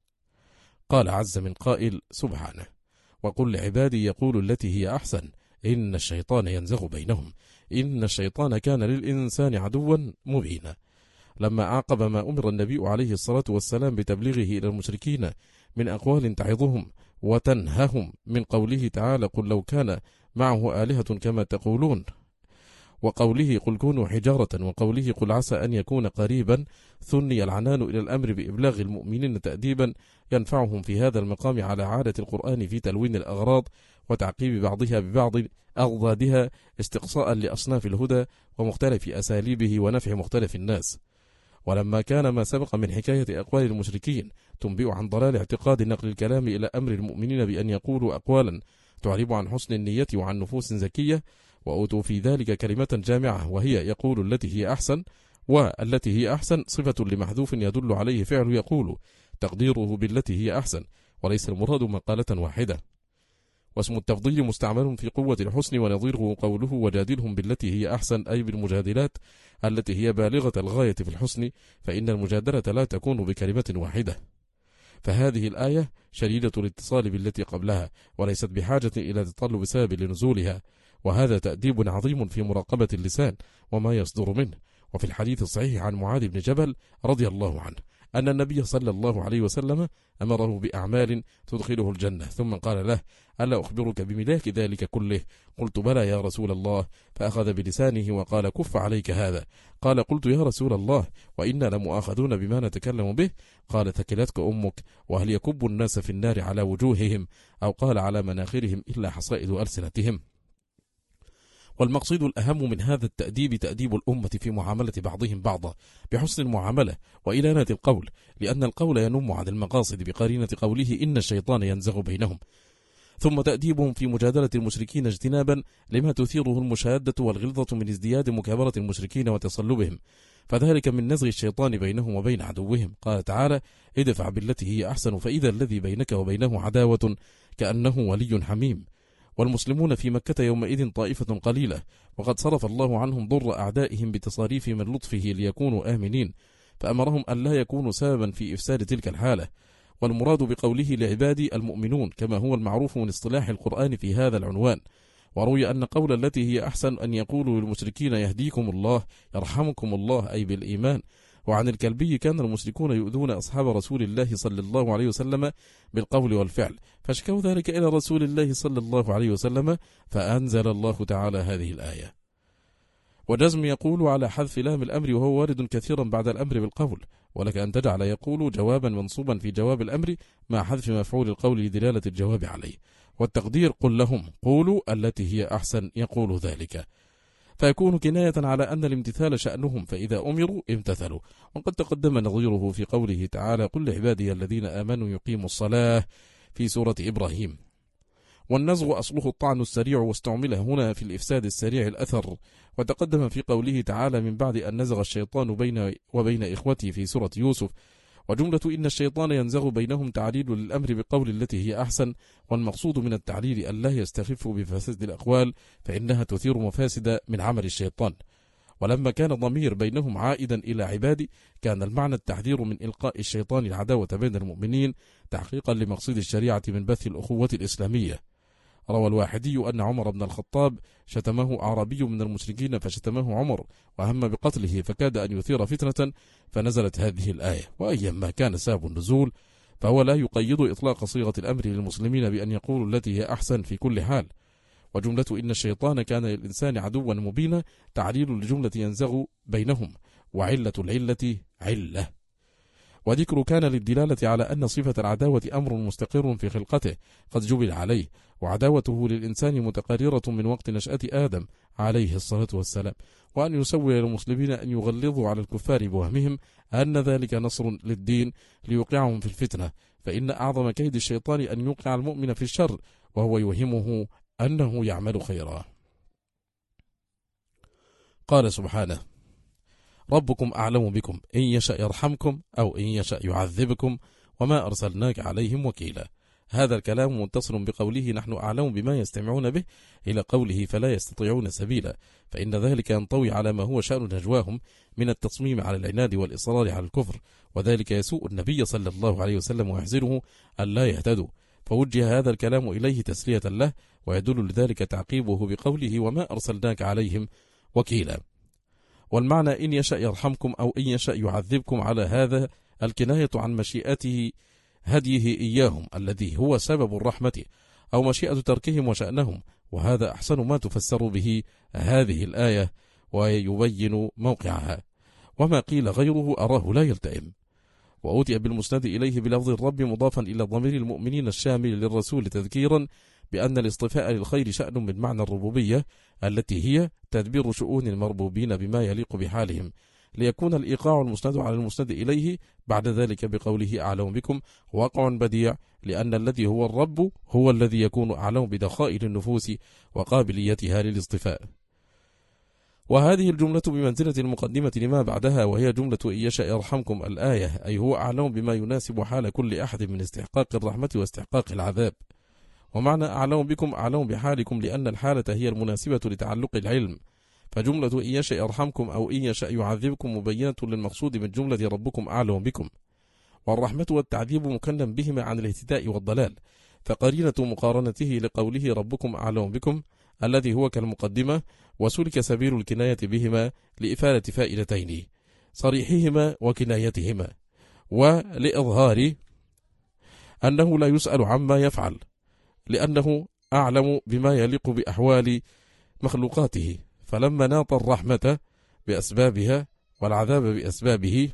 قال عز من قائل سبحانه: وقل لعبادي يقولوا التي هي أحسن إن الشيطان ينزغ بينهم إن الشيطان كان للإنسان عدوا مبينا. لما عاقب ما أمر النبي عليه الصلاة والسلام بتبليغه إلى المشركين من أقوال تعظهم وتنههم من قوله تعالى: قل لو كان معه آلهة كما تقولون، وقوله قل كونوا حجارة، وقوله قل عسى أن يكون قريبا، ثني العنان إلى الأمر بإبلاغ المؤمنين تأديبا ينفعهم في هذا المقام على عادة القرآن في تلوين الأغراض وتعقيب بعضها ببعض أضدادها استقصاء لأصناف الهدى ومختلف أساليبه ونفع مختلف الناس. ولما كان ما سبق من حكاية أقوال المشركين تنبئ عن ضلال اعتقاد نقل الكلام إلى أمر المؤمنين بأن يقولوا أقوالا تعرب عن حسن النية وعن نفوس زكية، وأوتوا في ذلك كلمة جامعة وهي يقول التي هي أحسن، والتي هي أحسن صفة لمحذوف يدل عليه فعل يقول تقديره بالتي هي أحسن، وليس المراد مقالة واحدة. واسم التفضيل مستعمل في قوة الحسن، ونظيره قوله وجادلهم بالتي هي أحسن، أي بالمجادلات التي هي بالغة الغاية في الحسن، فإن المجادلة لا تكون بكلمة واحدة. فهذه الآية شديدة الاتصال بالتي قبلها، وليست بحاجة إلى تطلب سبب لنزولها، وهذا تأديب عظيم في مراقبة اللسان وما يصدر منه. وفي الحديث الصحيح عن معاذ بن جبل رضي الله عنه أن النبي صلى الله عليه وسلم أمره بأعمال تدخله الجنة، ثم قال له: ألا أخبرك بملاك ذلك كله؟ قلت: بلى يا رسول الله. فأخذ بلسانه وقال: كف عليك هذا. قال: قلت: يا رسول الله، وإنا لمؤاخذون بما نتكلم به. قال: ثكلتك أمك. وهل يكب الناس في النار على وجوههم، أو قال على مناخرهم، إلا حصائد ألسنتهم؟ والمقصود الأهم من هذا التأديب تأديب الأمة في معاملة بعضهم بعضا بحسن المعاملة وإلانة القول، لأن القول ينم عن المقاصد بقرينة قوله إن الشيطان ينزغ بينهم. ثم تأديبهم في مجادلة المشركين اجتنابا لما تثيره المشادة والغلظة من ازدياد مكابرة المشركين وتصلبهم، فذلك من نزغ الشيطان بينهم وبين عدوهم. قال تعالى: ادفع بالتي هي أحسن فإذا الذي بينك وبينه عداوة كأنه ولي حميم. والمسلمون في مكة يومئذ طائفة قليلة، وقد صرف الله عنهم ضر أعدائهم بتصاريف من لطفه ليكونوا آمنين، فأمرهم أن لا يكونوا سببا في إفساد تلك الحالة. والمراد بقوله لعبادي المؤمنون كما هو المعروف من اصطلاح القرآن في هذا العنوان. وروي أن قول التي هي أحسن أن يقولوا للمشركين يهديكم الله يرحمكم الله، أي بالإيمان. وعن الكلبي كان المشركون يؤذون أصحاب رسول الله صلى الله عليه وسلم بالقول والفعل، فاشكوا ذلك إلى رسول الله صلى الله عليه وسلم، فأنزل الله تعالى هذه الآية. وجزم يقول على حذف لام الأمر، وهو وارد كثيرا بعد الأمر بالقول، ولك أن تجعل يقول جوابا منصوبا في جواب الأمر مع حذف مفعول القول لدلالة الجواب عليه، والتقدير قل لهم قولوا التي هي أحسن يقول ذلك، فيكون كناية على أن الامتثال شأنهم، فإذا أمروا امتثلوا. وقد تقدم نظيره في قوله تعالى: قل لعبادي الذين آمنوا يقيموا الصلاة في سورة إبراهيم. والنزغ أصله الطعن السريع، واستعمل هنا في الإفساد السريع الأثر. وتقدم في قوله تعالى: من بعد أن نزغ الشيطان وبين إخوته في سورة يوسف. وجملة إن الشيطان ينزغ بينهم تعليل للأمر بقول التي هي أحسن، والمقصود من التعليل أن لا يستخف بفساد الأقوال، فإنها تثير مفاسد من عمل الشيطان. ولما كان ضمير بينهم عائدا إلى عبادي، كان المعنى التحذير من إلقاء الشيطان العداوة بين المؤمنين، تحقيقا لمقصود الشريعة من بث الأخوة الإسلامية. روى الواحدي أن عمر بن الخطاب شتمه أعرابي من المشركين فشتمه عمر وهم بقتله فكاد أن يثير فتنة، فنزلت هذه الآية: وأيما كان سبب النزول فهو لا يقيد إطلاق صيغة الأمر للمسلمين بأن يقولوا التي هي أحسن في كل حال. وجملة إن الشيطان كان للإنسان عدوا مبينا تعليل لجملة ينزغ بينهم، وعلة العلة علة. وذكر كان للدلالة على أن صفة العداوة أمر مستقر في خلقته قد جبل عليه، وعداوته للإنسان متقررة من وقت نشأة آدم عليه الصلاة والسلام، وأن يسوي للمسلمين أن يغلظوا على الكفار بوهمهم أن ذلك نصر للدين ليوقعهم في الفتنة، فإن أعظم كيد الشيطان أن يوقع المؤمن في الشر وهو يوهمه أنه يعمل خيرا. قال سبحانه: ربكم أعلم بكم إن يشأ يرحمكم أو إن يشأ يعذبكم وما أرسلناك عليهم وكيلا. هذا الكلام متصل بقوله نحن أعلم بما يستمعون به إلى قوله فلا يستطيعون سبيلا، فإن ذلك ينطوي على ما هو شأن نجواهم من التصميم على العناد والإصرار على الكفر، وذلك يسوء النبي صلى الله عليه وسلم ويحزنه أن لا يهتدوا، فوجه هذا الكلام إليه تسلية له، ويدل لذلك تعقيبه بقوله وما أرسلناك عليهم وكيلا. والمعنى إن يشأ يرحمكم أو إن يشأ يعذبكم على هذا الكناية عن مشيئته هديه إياهم الذي هو سبب الرحمة، أو مشيئة تركهم وشأنهم، وهذا أحسن ما تفسر به هذه الآية ويبين موقعها. وما قيل غيره أراه لا يلتئم. وأوتي بالمسند إليه بلفظ الرب مضافا إلى ضمير المؤمنين الشامل للرسول تذكيرا بأن الاصطفاء للخير شأن من معنى الربوبية التي هي تدبير شؤون المربوبين بما يليق بحالهم، ليكون الإيقاع المسند على المسند إليه بعد ذلك بقوله أعلم بكم واقع بديع، لأن الذي هو الرب هو الذي يكون أعلم بدخائل النفوس وقابليتها للاصطفاء. وهذه الجملة بمنزلة المقدمة لما بعدها، وهي جملة إن يشاء يرحمكم الآية، أي هو أعلم بما يناسب حال كل أحد من استحقاق الرحمة واستحقاق العذاب. ومعنى أعلم بكم أعلم بحالكم، لأن الحالة هي المناسبة لتعلق العلم، فجملة إن يشاء يرحمكم أو إن يشاء يعذبكم مبينة للمقصود من جملة ربكم أعلم بكم. والرحمة والتعذيب مكنن بهما عن الاهتداء والضلال، فقرينة مقارنته لقوله ربكم أعلم بكم الذي هو كالمقدمة، وسلك سبيل الكناية بهما لإفادة فائدتين صريحهما وكنايتهما، ولإظهار أنه لا يسأل عما يفعل، لأنه أعلم بما يليق بأحوال مخلوقاته، فلما ناط الرحمة بأسبابها والعذاب بأسبابه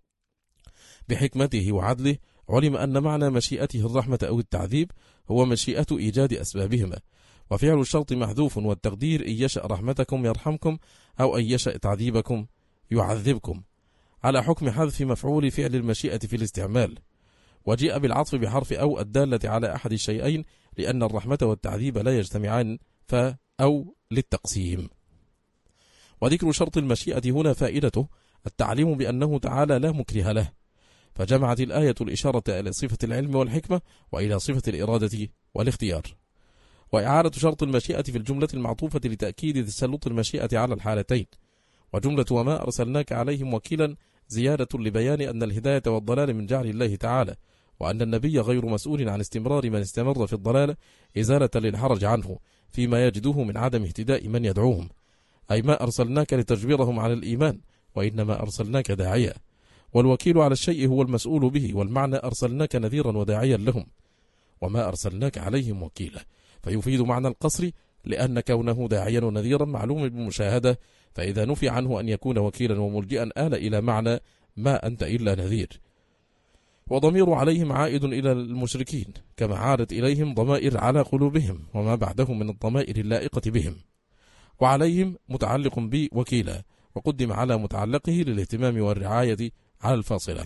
بحكمته وعدله، علم أن معنى مشيئته الرحمة أو التعذيب هو مشيئة إيجاد أسبابهما، وفعل الشرط محذوف، والتقدير إن يشأ رحمتكم يرحمكم أو أن يشأ تعذيبكم يعذبكم، على حكم حذف مفعول فعل المشيئة في الاستعمال. وجيء بالعطف بحرف أو الدالة على أحد الشيئين، لأن الرحمة والتعذيب لا يجتمعان أو للتقسيم. وذكر شرط المشيئة هنا فائدته التعليم بأنه تعالى لا مكره له، فجمعت الآية الإشارة إلى صفة العلم والحكمة وإلى صفة الإرادة والاختيار. وإعادة شرط المشيئة في الجملة المعطوفة لتأكيد تسلط المشيئة على الحالتين. وجملة وما أرسلناك عليهم وكيلا زيادة لبيان أن الهداية والضلال من جعل الله تعالى، وأن النبي غير مسؤول عن استمرار من استمر في الضلال إزالة للحرج عنه فيما يجده من عدم اهتداء من يدعوهم، أي ما أرسلناك لتجبرهم على الإيمان، وإنما أرسلناك داعيا. والوكيل على الشيء هو المسؤول به، والمعنى أرسلناك نذيرا وداعيا لهم، وما أرسلناك عليهم وكيلا، فيفيد معنى القصر، لأن كونه داعيا ونذيرا معلوم بالمشاهدة، فإذا نفي عنه أن يكون وكيلا وملجئا آل إلى معنى ما أنت إلا نذير. وضمير عليهم عائد إلى المشركين، كما عادت إليهم ضمائر على قلوبهم وما بعدهم من الضمائر اللائقة بهم، وعليهم متعلق بوكيلا، وقدم على متعلقه للاهتمام والرعاية على الفاصلة.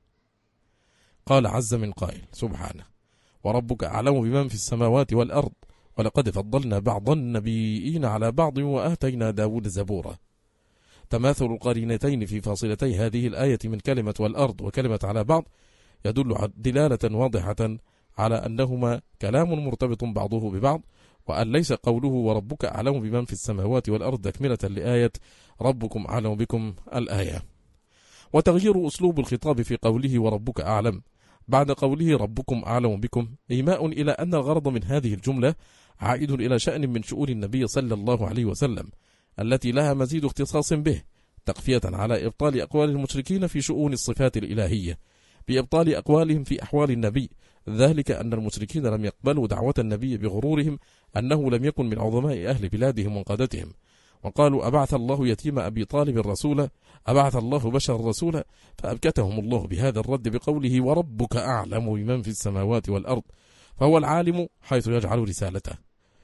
قال عز من قائل سبحانه: وربك أعلم بمن في السماوات والأرض ولقد فضلنا بعض النبيين على بعض وآتينا داود زبورا. تماثل القرينتين في فاصلتي هذه الآية من كلمة والأرض وكلمة على بعض يدل دلالة واضحة على أنهما كلام مرتبط بعضه ببعض، وأن ليس قوله وربك أعلم بمن في السماوات والأرض تكملة لآية ربكم أعلم بكم الآية. وتغيير أسلوب الخطاب في قوله وربك أعلم بعد قوله ربكم أعلم بكم إيماء إلى أن الغرض من هذه الجملة عائد إلى شأن من شؤون النبي صلى الله عليه وسلم التي لها مزيد اختصاص به، تقفية على إبطال أقوال المشركين في شؤون الصفات الإلهية بإبطال أقوالهم في أحوال النبي، ذلك أن المشركين لم يقبلوا دعوة النبي بغرورهم أنه لم يكن من عظماء أهل بلادهم وقادتهم، وقالوا أبعث الله يتيم أبي طالب رسولا، أبعث الله بشر رسولا، فأبكتهم الله بهذا الرد بقوله وربك أعلم بمن في السماوات والأرض، فهو العالم حيث يجعل رسالته.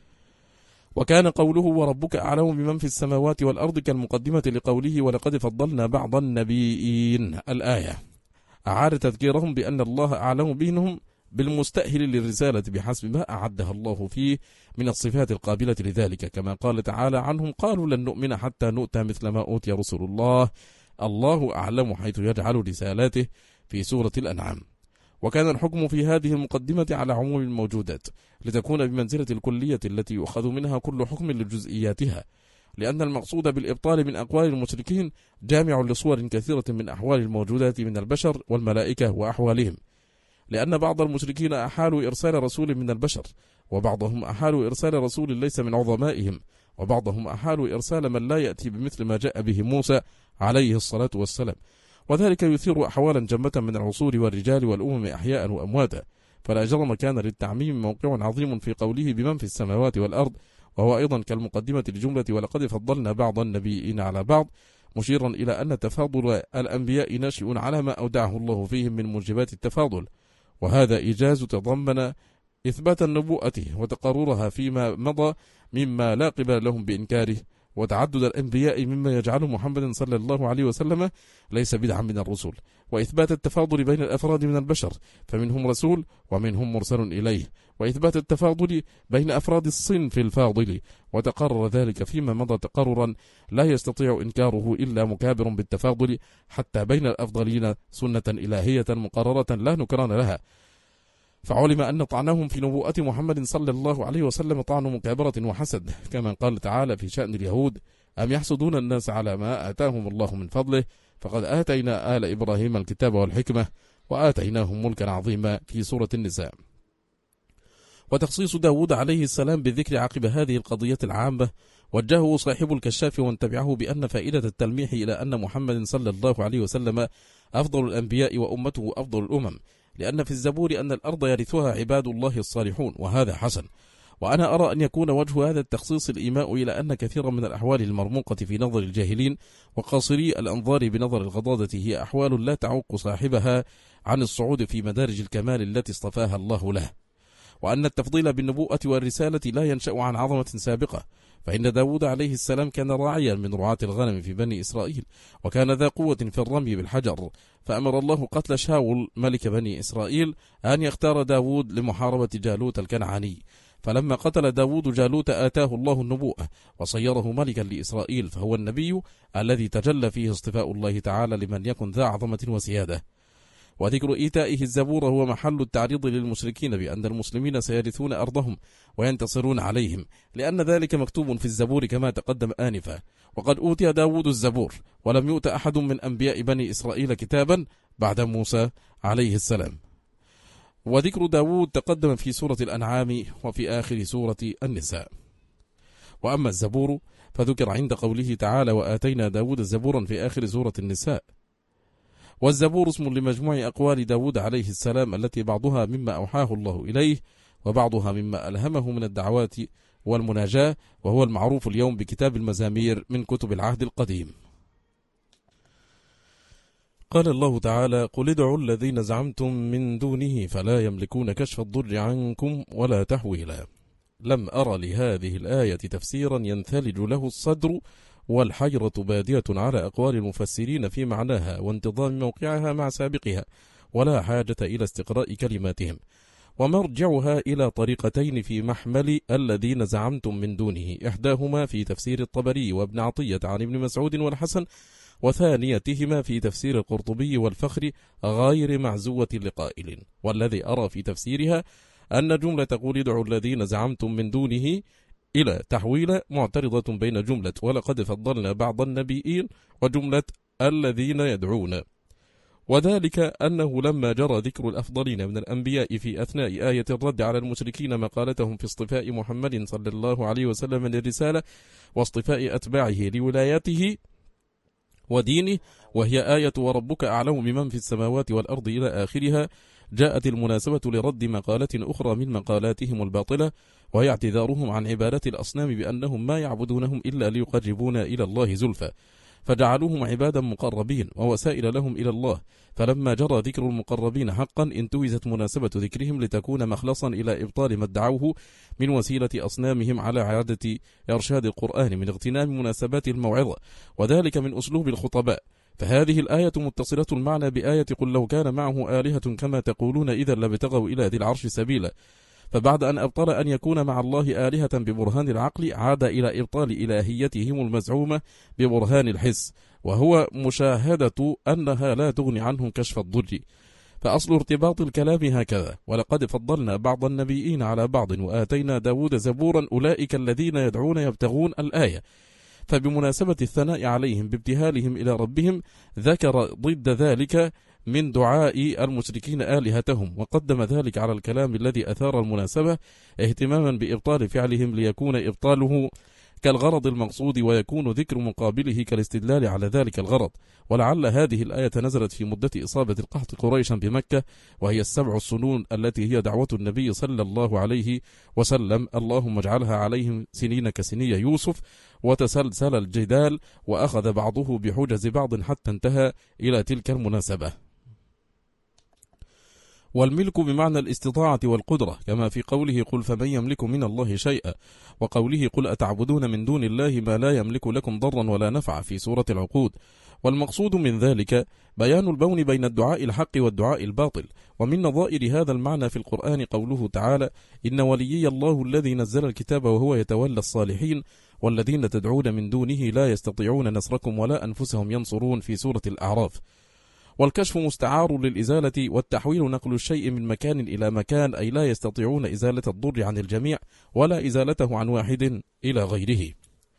وكان قوله وربك أعلم بمن في السماوات والأرض كالمقدمة لقوله ولقد فضلنا بعض النبيين الآية، أعاد تذكيرهم بأن الله أعلم بينهم بالمستأهل للرسالة بحسب ما أعدها الله فيه من الصفات القابلة لذلك، كما قال تعالى عنهم قالوا لن نؤمن حتى نؤتى مثل ما أوتي رسل الله، الله أعلم حيث يجعل رسالاته في سورة الأنعام. وكان الحكم في هذه المقدمة على عموم الموجودات لتكون بمنزلة الكلية التي يؤخذ منها كل حكم لجزئياتها، لأن المقصود بالإبطال من أقوال المشركين جامع لصور كثيرة من أحوال الموجودات من البشر والملائكة وأحوالهم، لأن بعض المشركين أحالوا إرسال رسول من البشر، وبعضهم أحالوا إرسال رسول ليس من عظمائهم، وبعضهم أحالوا إرسال من لا يأتي بمثل ما جاء به موسى عليه الصلاة والسلام، وذلك يثير أحوالا جمة من العصور والرجال والأمم أحياء وأمواتا، فلا جرم كان للتعميم موقع عظيم في قوله بمن في السماوات والأرض، وهو أيضا كالمقدمة لجملة ولقد فضلنا بعض النبيين على بعض، مشيرا إلى أن تفاضل الأنبياء ناشئ على ما أودعه الله فيهم من موجبات التفاضل، وهذا إيجاز تضمن إثبات النبوءة وتقررها فيما مضى مما لا قبل لهم بإنكاره، وتعدد الأنبياء مما يجعل محمد صلى الله عليه وسلم ليس بدعا من الرسل، وإثبات التفاضل بين الأفراد من البشر فمنهم رسول ومنهم مرسل إليه، وإثبات التفاضل بين أفراد الصنف الفاضل، وتقرر ذلك فيما مضى تقررا لا يستطيع إنكاره إلا مكابر بالتفاضل، حتى بين الأفضلين سنة إلهية مقررة لا نكران لها، فعلم أن طعنهم في نبوءة محمد صلى الله عليه وسلم طعن مكابرة وحسد، كما قال تعالى في شأن اليهود أم يحسدون الناس على ما آتاهم الله من فضله فقد آتينا آل إبراهيم الكتاب والحكمة وآتيناهم ملكا عظيما في سورة النساء. وتخصيص داود عليه السلام بالذكر عقب هذه القضية العامة وجهه صاحب الكشاف ومن تبعه بأن فائدة التلميح إلى أن محمد صلى الله عليه وسلم أفضل الأنبياء وأمته أفضل الأمم، لأن في الزبور أن الأرض يرثها عباد الله الصالحون، وهذا حسن. وأنا أرى أن يكون وجه هذا التخصيص الإيماء إلى أن كثيرا من الأحوال المرموقة في نظر الجاهلين وقاصري الأنظار بنظر الغضاضة هي أحوال لا تعوق صاحبها عن الصعود في مدارج الكمال التي اصطفاها الله له، وأن التفضيل بالنبوءة والرسالة لا ينشأ عن عظمة سابقة، فإن داود عليه السلام كان راعيا من رعاة الغنم في بني إسرائيل، وكان ذا قوة في الرمي بالحجر، فأمر الله قتل شاول ملك بني إسرائيل أن يختار داود لمحاربة جالوت الكنعاني، فلما قتل داود جالوت آتاه الله النبوءة وصيره ملكا لإسرائيل، فهو النبي الذي تجلى فيه اصطفاء الله تعالى لمن يكن ذا عظمة وسيادة. وذكر إيتائه الزبور هو محل التعريض للمشركين بأن المسلمين سيرثون أرضهم وينتصرون عليهم، لأن ذلك مكتوب في الزبور كما تقدم آنفا، وقد أوتي داود الزبور ولم يؤت أحد من أنبياء بني إسرائيل كتابا بعد موسى عليه السلام. وذكر داود تقدم في سورة الأنعام وفي آخر سورة النساء. وأما الزبور فذكر عند قوله تعالى وآتينا داود زبورا في آخر سورة النساء. والزبور اسم لمجموع أقوال داود عليه السلام التي بعضها مما أوحاه الله إليه وبعضها مما ألهمه من الدعوات والمناجاة، وهو المعروف اليوم بكتاب المزامير من كتب العهد القديم. قال الله تعالى قل ادعوا الذين زعمتم من دونه فلا يملكون كشف الضر عنكم ولا تحويلا. لم أرى لهذه الآية تفسيرا ينثلج له الصدر، والحيرة بادية على أقوال المفسرين في معناها وانتظام موقعها مع سابقها، ولا حاجة إلى استقراء كلماتهم، ومرجعها إلى طريقتين في محمل الذين زعمتم من دونه، إحداهما في تفسير الطبري وابن عطية عن ابن مسعود والحسن، وثانيتهما في تفسير القرطبي والفخر غير معزوة لقائل. والذي أرى في تفسيرها أن جملة قل ادعوا الذين زعمتم من دونه إلى تحويل معترضة بين جملة ولقد فضلنا بعض النبيين وجملة الذين يدعون، وذلك أنه لما جرى ذكر الأفضلين من الأنبياء في أثناء آية الرد على المشركين مقالتهم في اصطفاء محمد صلى الله عليه وسلم للرسالة واصطفاء أتباعه لولايته ودينه، وهي آية وربك أعلم بمن في السماوات والأرض إلى آخرها، جاءت المناسبة لرد مقالة أخرى من مقالاتهم الباطلة، وهي اعتذارهم عن عبادة الأصنام بأنهم ما يعبدونهم إلا ليقربونا إلى الله زلفى، فجعلوهم عبادا مقربين ووسائل لهم إلى الله. فلما جرى ذكر المقربين حقا انتهزت مناسبة ذكرهم لتكون مخلصا إلى إبطال ما ادعوه من وسيلة أصنامهم على عادة إرشاد القرآن من اغتنام مناسبات الموعظة، وذلك من أسلوب الخطباء. فهذه الآية متصلة المعنى بآية قل لو كان معه آلهة كما تقولون إذا لابتغوا إلى ذي العرش سبيلا. فبعد أن أبطل أن يكون مع الله آلهة ببرهان العقل، عاد إلى إبطال إلهيتهم المزعومة ببرهان الحس، وهو مشاهدة أنها لا تغني عنهم كشف الضر. فأصل ارتباط الكلام هكذا: ولقد فضلنا بعض النبيين على بعض وآتينا داود زبورا أولئك الذين يدعون يبتغون الآية. فبمناسبة الثناء عليهم بابتهالهم إلى ربهم ذكر ضد ذلك من دعاء المشركين آلهتهم، وقدم ذلك على الكلام الذي أثار المناسبة اهتماما بإبطال فعلهم ليكون إبطاله كالغرض المقصود، ويكون ذكر مقابله كالاستدلال على ذلك الغرض. ولعل هذه الآية نزلت في مدة إصابة القحط قريشا بمكة، وهي 7 سنون التي هي دعوة النبي صلى الله عليه وسلم، اللهم اجعلها عليهم سنين كسني يوسف. وتسلسل الجدال وأخذ بعضه بحجز بعض حتى انتهى إلى تلك المناسبة. والملك بمعنى الاستطاعة والقدرة، كما في قوله قل فمن يملك من الله شيئا، وقوله قل أتعبدون من دون الله ما لا يملك لكم ضرا ولا نفعا في سورة العقود. والمقصود من ذلك بيان البون بين الدعاء الحق والدعاء الباطل. ومن نظائر هذا المعنى في القرآن قوله تعالى إن وليي الله الذي نزل الكتاب وهو يتولى الصالحين والذين تدعون من دونه لا يستطيعون نصركم ولا أنفسهم ينصرون في سورة الأعراف. والكشف مستعار للإزالة، والتحويل نقل الشيء من مكان إلى مكان، أي لا يستطيعون إزالة الضر عن الجميع ولا إزالته عن واحد إلى غيره.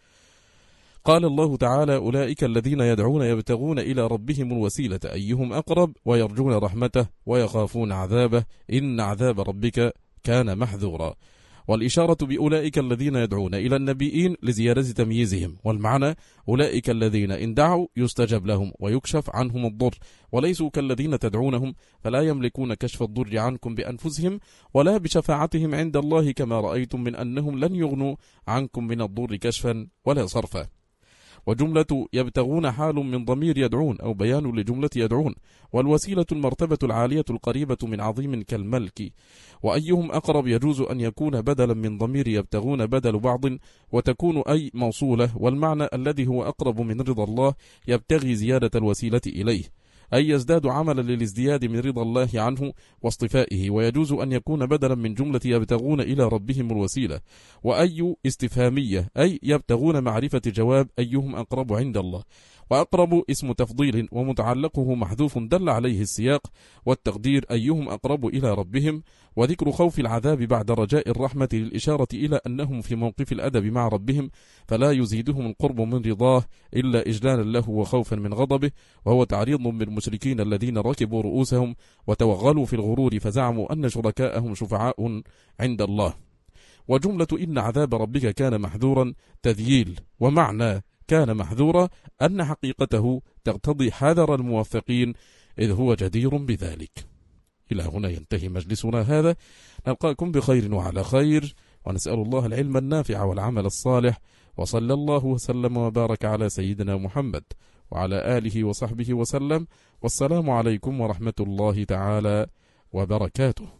قال الله تعالى أولئك الذين يدعون يبتغون إلى ربهم الوسيلة أيهم أقرب ويرجون رحمته ويخافون عذابه إن عذاب ربك كان محذورا. والإشارة بأولئك الذين يدعون إلى النبيين لزيادة تمييزهم، والمعنى أولئك الذين إن دعوا يستجب لهم ويكشف عنهم الضر، وليسوا كالذين تدعونهم فلا يملكون كشف الضر عنكم بأنفسهم ولا بشفاعتهم عند الله، كما رأيتم من أنهم لن يغنوا عنكم من الضر كشفا ولا صرفا. وجملة يبتغون حال من ضمير يدعون أو بيان لجملة يدعون. والوسيلة المرتبة العالية القريبة من عظيم كالملك. وأيهم أقرب يجوز أن يكون بدلا من ضمير يبتغون بدل بعض، وتكون أي موصولة، والمعنى الذي هو أقرب من رضا الله يبتغي زيادة الوسيلة إليه، أي يزداد عملا للازدياد من رضا الله عنه واصطفائه. ويجوز أن يكون بدلا من جملة يبتغون إلى ربهم الوسيلة. وأي استفهامية أي يبتغون معرفة جواب أيهم أقرب عند الله. وأقرب اسم تفضيل ومتعلقه محذوف دل عليه السياق، والتقدير أيهم أقرب إلى ربهم. وذكر خوف العذاب بعد رجاء الرحمة للإشارة إلى أنهم في موقف الأدب مع ربهم، فلا يزيدهم القرب من رضاه إلا إجلالا له وخوفا من غضبه، وهو تعريض بالمشركين الذين ركبوا رؤوسهم وتوغلوا في الغرور فزعموا أن شركاءهم شفعاء عند الله. وجملة إن عذاب ربك كان محذورا تذييل، ومعنى كان محذورا أن حقيقته تقتضي حذر الموفقين إذ هو جدير بذلك. إلى هنا ينتهي مجلسنا هذا، نلقاكم بخير وعلى خير، ونسأل الله العلم النافع والعمل الصالح، وصلى الله وسلم وبارك على سيدنا محمد وعلى آله وصحبه وسلم. والسلام عليكم ورحمة الله تعالى وبركاته.